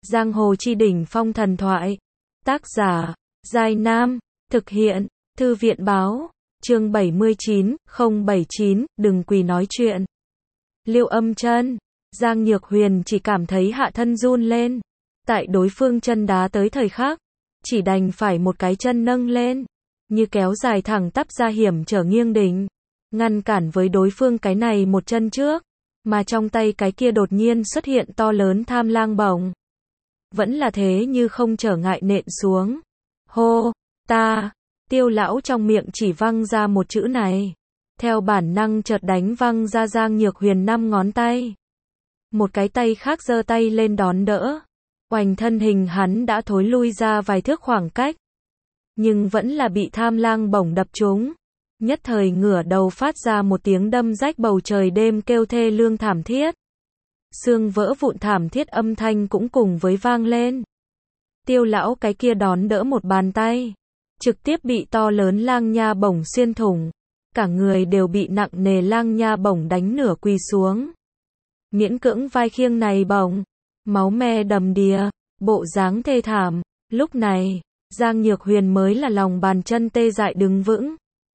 Giang hồ chi đỉnh phong thần thoại. Tác giả, Giai Nam. Thực hiện, Thư viện báo. Chương 79, 079, đừng quỳ nói chuyện. Liêu Âm Chân. Giang Nhược Huyền chỉ cảm thấy hạ thân run lên. Tại đối phương chân đá tới thời khắc, chỉ đành phải một cái chân nâng lên, như kéo dài thẳng tắp ra hiểm trở nghiêng đỉnh, ngăn cản với đối phương cái này một chân trước, mà trong tay cái kia đột nhiên xuất hiện to lớn tham lang bổng. Vẫn là thế như không trở ngại nện xuống. Hô, ta, Tiêu lão trong miệng chỉ văng ra một chữ này. Theo bản năng chợt đánh văng ra Giang Nhược Huyền 5 ngón tay. Một cái tay khác giơ tay lên đón đỡ. Oành thân hình hắn đã thối lui ra vài thước khoảng cách. Nhưng vẫn là bị tham lang bổng đập trúng. Nhất thời ngửa đầu phát ra một tiếng đâm rách bầu trời đêm kêu thê lương thảm thiết. Xương vỡ vụn thảm thiết âm thanh cũng cùng với vang lên. Tiêu lão cái kia đón đỡ một bàn tay. Trực tiếp bị to lớn lang nha bổng xuyên thủng. Cả người đều bị nặng nề lang nha bổng đánh nửa quỳ xuống. Miễn cưỡng vai khiêng này bổng. Máu me đầm đìa, bộ dáng thê thảm. Lúc này, Giang Nhược Huyền mới là lòng bàn chân tê dại đứng vững.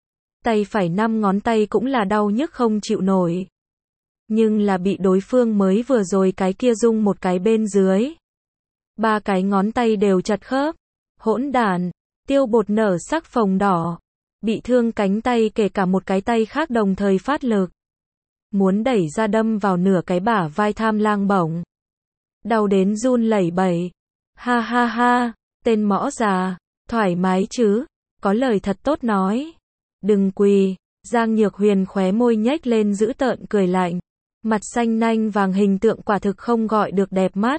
Tay phải 5 ngón tay cũng là đau nhức không chịu nổi. Nhưng là bị đối phương mới vừa rồi cái kia rung một cái bên dưới. 3 cái ngón tay đều chặt khớp. Hỗn đản, Tiêu Bột nở sắc phồng đỏ. Bị thương cánh tay kể cả một cái tay khác đồng thời phát lực. Muốn đẩy ra đâm vào nửa cái bả vai tham lang bổng. Đau đến run lẩy bẩy. Ha ha ha, tên mõ già, thoải mái chứ, có lời thật tốt nói. Đừng quỳ. Giang Nhược Huyền khóe môi nhếch lên dữ tợn cười lạnh. Mặt xanh nanh vàng hình tượng quả thực không gọi được đẹp mắt.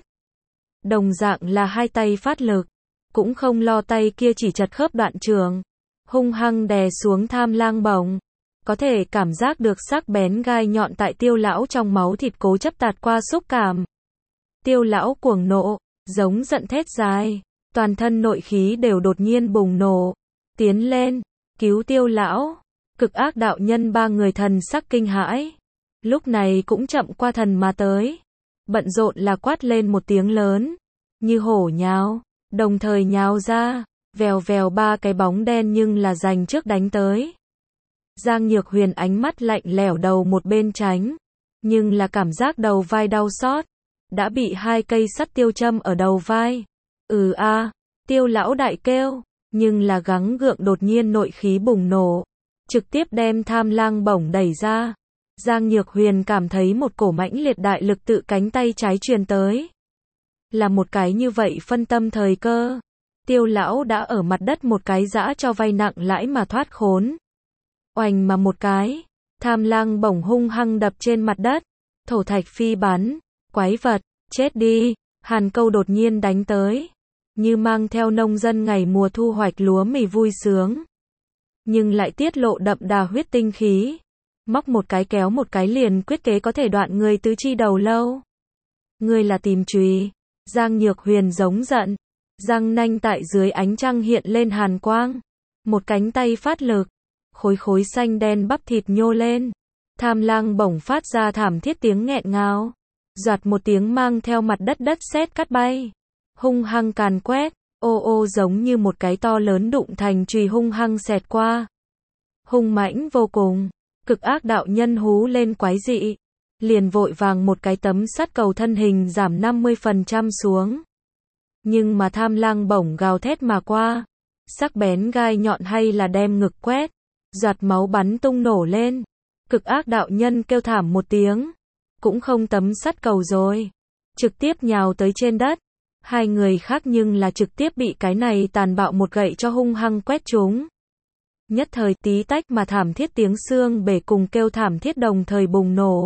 Đồng dạng là hai tay phát lực. Cũng không lo tay kia chỉ chặt khớp đoạn trường. Hung hăng đè xuống tham lang bổng. Có thể cảm giác được sắc bén gai nhọn tại Tiêu lão trong máu thịt cố chấp tạt qua xúc cảm. Tiêu lão cuồng nộ, giống giận thét dài. Toàn thân nội khí đều đột nhiên bùng nổ. Tiến lên, cứu Tiêu lão. Cực ác đạo nhân 3 người thần sắc kinh hãi. Lúc này cũng chậm qua thần mà tới. Bận rộn là quát lên một tiếng lớn. Như hổ nhào, đồng thời nhào ra. Vèo vèo 3 cái bóng đen nhưng là giành trước đánh tới. Giang Nhược Huyền ánh mắt lạnh lẽo đầu một bên tránh. Nhưng là cảm giác đầu vai đau xót. Đã bị 2 cây sắt tiêu châm ở đầu vai. Tiêu lão đại kêu. Nhưng là gắng gượng đột nhiên nội khí bùng nổ. Trực tiếp đem tham lang bổng đẩy ra. Giang Nhược Huyền cảm thấy một cổ mãnh liệt đại lực tự cánh tay trái truyền tới. Là một cái như vậy phân tâm thời cơ. Tiêu lão đã ở mặt đất một cái giã cho vay nặng lãi mà thoát khốn. Oành mà một cái. Tham lang bổng hung hăng đập trên mặt đất. Thổ thạch phi bắn. Quái vật, chết đi. Hàn Câu đột nhiên đánh tới. Như mang theo nông dân ngày mùa thu hoạch lúa mì vui sướng. Nhưng lại tiết lộ đậm đà huyết tinh khí. Móc một cái kéo một cái liền quyết kế có thể đoạn người tứ chi đầu lâu. Ngươi là tìm chùy. Giang Nhược Huyền giống giận. Răng nanh tại dưới ánh trăng hiện lên hàn quang. Một cánh tay phát lực. Khối khối xanh đen bắp thịt nhô lên. Tham lang bổng phát ra thảm thiết tiếng nghẹn ngào. Doạt một tiếng mang theo mặt đất sét cắt bay. Hung hăng càn quét. Ô ô giống như một cái to lớn đụng thành chùy hung hăng xẹt qua. Hung mãnh vô cùng. Cực ác đạo nhân hú lên quái dị. Liền vội vàng một cái tấm sắt cầu thân hình giảm 50% xuống. Nhưng mà tham lang bổng gào thét mà qua. Sắc bén gai nhọn hay là đem ngực quét. Giọt máu bắn tung nổ lên. Cực ác đạo nhân kêu thảm một tiếng. Cũng không tấm sắt cầu rồi. Trực tiếp nhào tới trên đất. 2 người khác nhưng là trực tiếp bị cái này tàn bạo một gậy cho hung hăng quét chúng. Nhất thời tí tách mà thảm thiết tiếng xương bể cùng kêu thảm thiết đồng thời bùng nổ.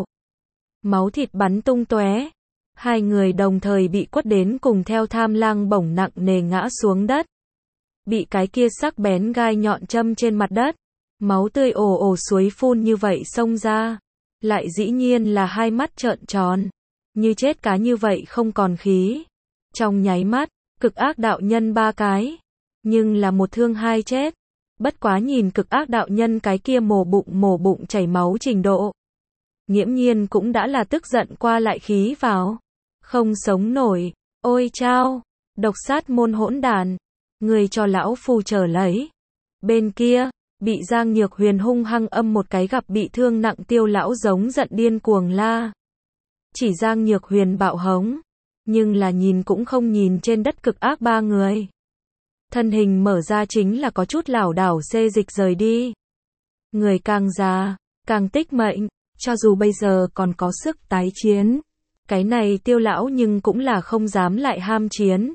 Máu thịt bắn tung tóe. 2 người đồng thời bị quất đến cùng theo tham lang bổng nặng nề ngã xuống đất. Bị cái kia sắc bén gai nhọn châm trên mặt đất. Máu tươi ồ ồ suối phun như vậy xông ra. Lại dĩ nhiên là 2 mắt trợn tròn. Như chết cá như vậy không còn khí. Trong nháy mắt, cực ác đạo nhân 3 cái. Nhưng là một thương 2 chết. Bất quá nhìn cực ác đạo nhân cái kia mổ bụng chảy máu trình độ. Nghiễm nhiên cũng đã là tức giận qua lại khí vào. Không sống nổi. Ôi chao, độc sát môn hỗn đàn, người cho lão phù trở lấy. Bên kia, bị Giang Nhược Huyền hung hăng âm một cái gặp bị thương nặng Tiêu lão giống giận điên cuồng la. Chỉ Giang Nhược Huyền bạo hống, nhưng là nhìn cũng không nhìn trên đất cực ác ba người. Thân hình mở ra chính là có chút lảo đảo xê dịch rời đi. Người càng già, càng tích mệnh, cho dù bây giờ còn có sức tái chiến. Cái này Tiêu lão nhưng cũng là không dám lại ham chiến.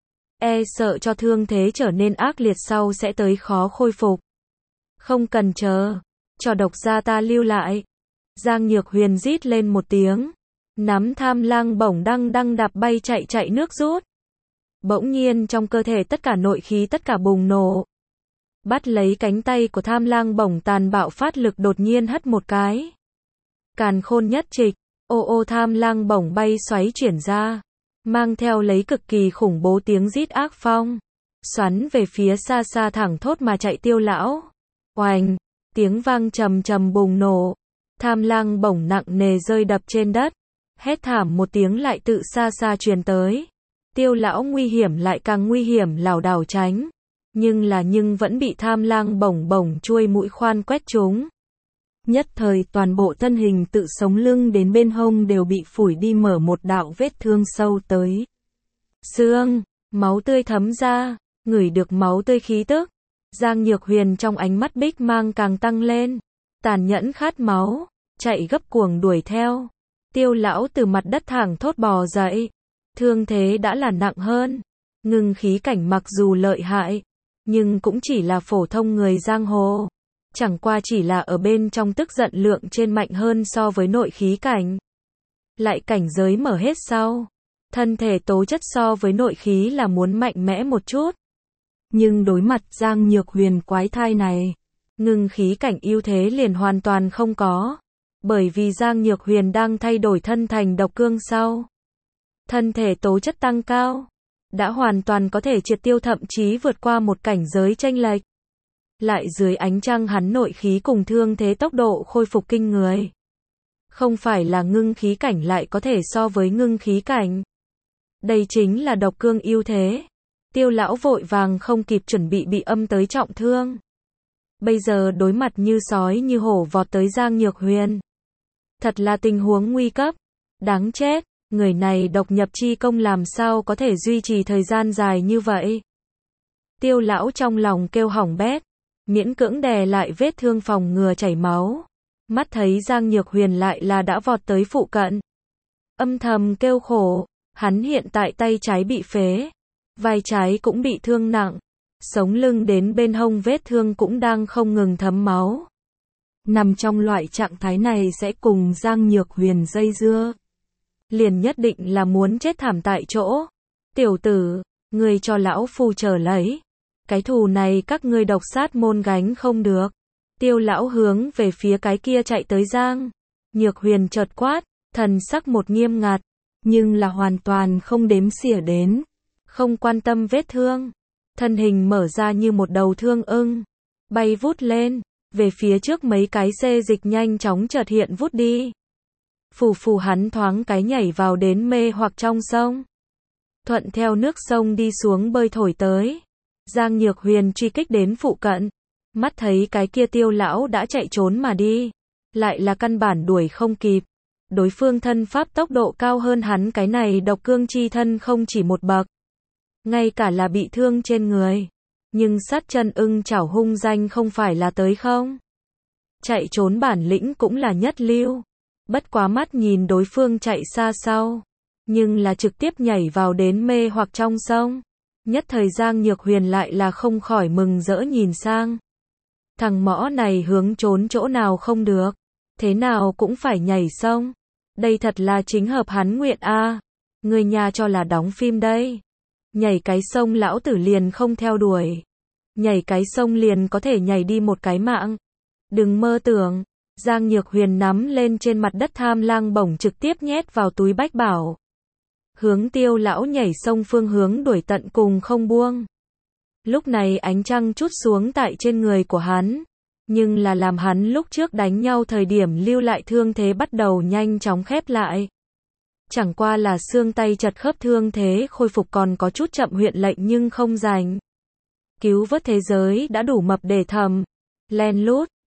E sợ cho thương thế trở nên ác liệt sau sẽ tới khó khôi phục. Không cần chờ, cho độc gia ta lưu lại. Giang Nhược Huyền rít lên một tiếng. Nắm Tham Lang bổng đăng đạp bay chạy nước rút. Bỗng nhiên trong cơ thể tất cả nội khí tất cả bùng nổ. Bắt lấy cánh tay của Tham Lang bổng tàn bạo phát lực đột nhiên hất một cái. Càn khôn nhất trịch, ô Tham Lang bổng bay xoáy chuyển ra. Mang theo lấy cực kỳ khủng bố tiếng rít ác phong. Xoắn về phía xa xa thẳng thốt mà chạy Tiêu lão. Oành, tiếng vang trầm trầm bùng nổ. Tham Lang bổng nặng nề rơi đập trên đất. Hét thảm một tiếng lại tự xa xa truyền tới. Tiêu lão nguy hiểm lại càng nguy hiểm lảo đảo tránh. Nhưng vẫn bị Tham Lang bổng chuôi mũi khoan quét trúng. Nhất thời toàn bộ thân hình tự sống lưng đến bên hông đều bị phủi đi mở một đạo vết thương sâu tới xương, máu tươi thấm ra, ngửi được máu tươi khí tức. Giang Nhược Huyền trong ánh mắt bích mang càng tăng lên, tàn nhẫn khát máu, chạy gấp cuồng đuổi theo. Tiêu lão từ mặt đất thẳng thốt bò dậy, thương thế đã là nặng hơn. Ngưng khí cảnh mặc dù lợi hại, nhưng cũng chỉ là phổ thông người giang hồ. Chẳng qua chỉ là ở bên trong tức giận lượng trên mạnh hơn so với nội khí cảnh. Lại cảnh giới mở hết sau. Thân thể tố chất so với nội khí là muốn mạnh mẽ một chút. Nhưng đối mặt Giang Nhược Huyền quái thai này, ngưng khí cảnh ưu thế liền hoàn toàn không có. Bởi vì Giang Nhược Huyền đang thay đổi thân thành độc cương sau. Thân thể tố chất tăng cao, đã hoàn toàn có thể triệt tiêu thậm chí vượt qua một cảnh giới chênh lệch. Lại dưới ánh trăng hắn nội khí cùng thương thế tốc độ khôi phục kinh người. Không phải là ngưng khí cảnh lại có thể so với ngưng khí cảnh. Đây chính là độc cương ưu thế. Tiêu lão vội vàng không kịp chuẩn bị âm tới trọng thương. Bây giờ đối mặt như sói như hổ vọt tới Giang Nhược Huyền. Thật là tình huống nguy cấp. Đáng chết, người này độc nhập chi công làm sao có thể duy trì thời gian dài như vậy. Tiêu lão trong lòng kêu hỏng bét. Miễn cưỡng đè lại vết thương phòng ngừa chảy máu. Mắt thấy Giang Nhược Huyền lại là đã vọt tới phụ cận. Âm thầm kêu khổ, hắn hiện tại tay trái bị phế, vai trái cũng bị thương nặng, sống lưng đến bên hông vết thương cũng đang không ngừng thấm máu. Nằm trong loại trạng thái này sẽ cùng Giang Nhược Huyền dây dưa. Liền nhất định là muốn chết thảm tại chỗ. Tiểu tử, ngươi cho lão phu trở lấy. Cái thù này các ngươi độc sát môn gánh không được. Tiêu lão hướng về phía cái kia chạy tới Giang Nhược Huyền chợt quát, thần sắc một nghiêm ngặt, nhưng là hoàn toàn không đếm xỉa đến, không quan tâm vết thương. Thân hình mở ra như một đầu thương ưng, bay vút lên, về phía trước mấy cái xê dịch nhanh chóng chợt hiện vút đi. Phù hắn thoáng cái nhảy vào đến mê hoặc trong sông. Thuận theo nước sông đi xuống bơi thổi tới. Giang Nhược Huyền truy kích đến phụ cận. Mắt thấy cái kia Tiêu lão đã chạy trốn mà đi. Lại là căn bản đuổi không kịp. Đối phương thân pháp tốc độ cao hơn hắn cái này độc cương chi thân không chỉ một bậc. Ngay cả là bị thương trên người. Nhưng sát chân ưng chảo hung danh không phải là tới không. Chạy trốn bản lĩnh cũng là nhất lưu. Bất quá mắt nhìn đối phương chạy xa sau. Nhưng là trực tiếp nhảy vào đến mê hoặc trong sông. Nhất thời Giang Nhược Huyền lại là không khỏi mừng rỡ nhìn sang. Thằng mõ này hướng trốn chỗ nào không được. Thế nào cũng phải nhảy sông. Đây thật là chính hợp hắn nguyện a. Người nhà cho là đóng phim đây. Nhảy cái sông lão tử liền không theo đuổi. Nhảy cái sông liền có thể nhảy đi một cái mạng. Đừng mơ tưởng. Giang Nhược Huyền nắm lên trên mặt đất Tham Lang bổng trực tiếp nhét vào túi bách bảo. Hướng Tiêu lão nhảy sông phương hướng đuổi tận cùng không buông. Lúc này ánh trăng chút xuống tại trên người của hắn. Nhưng là làm hắn lúc trước đánh nhau thời điểm lưu lại thương thế bắt đầu nhanh chóng khép lại. Chẳng qua là xương tay chật khớp thương thế khôi phục còn có chút chậm huyện lệnh nhưng không rành. Cứu vớt thế giới đã đủ mập để thầm. Len lút,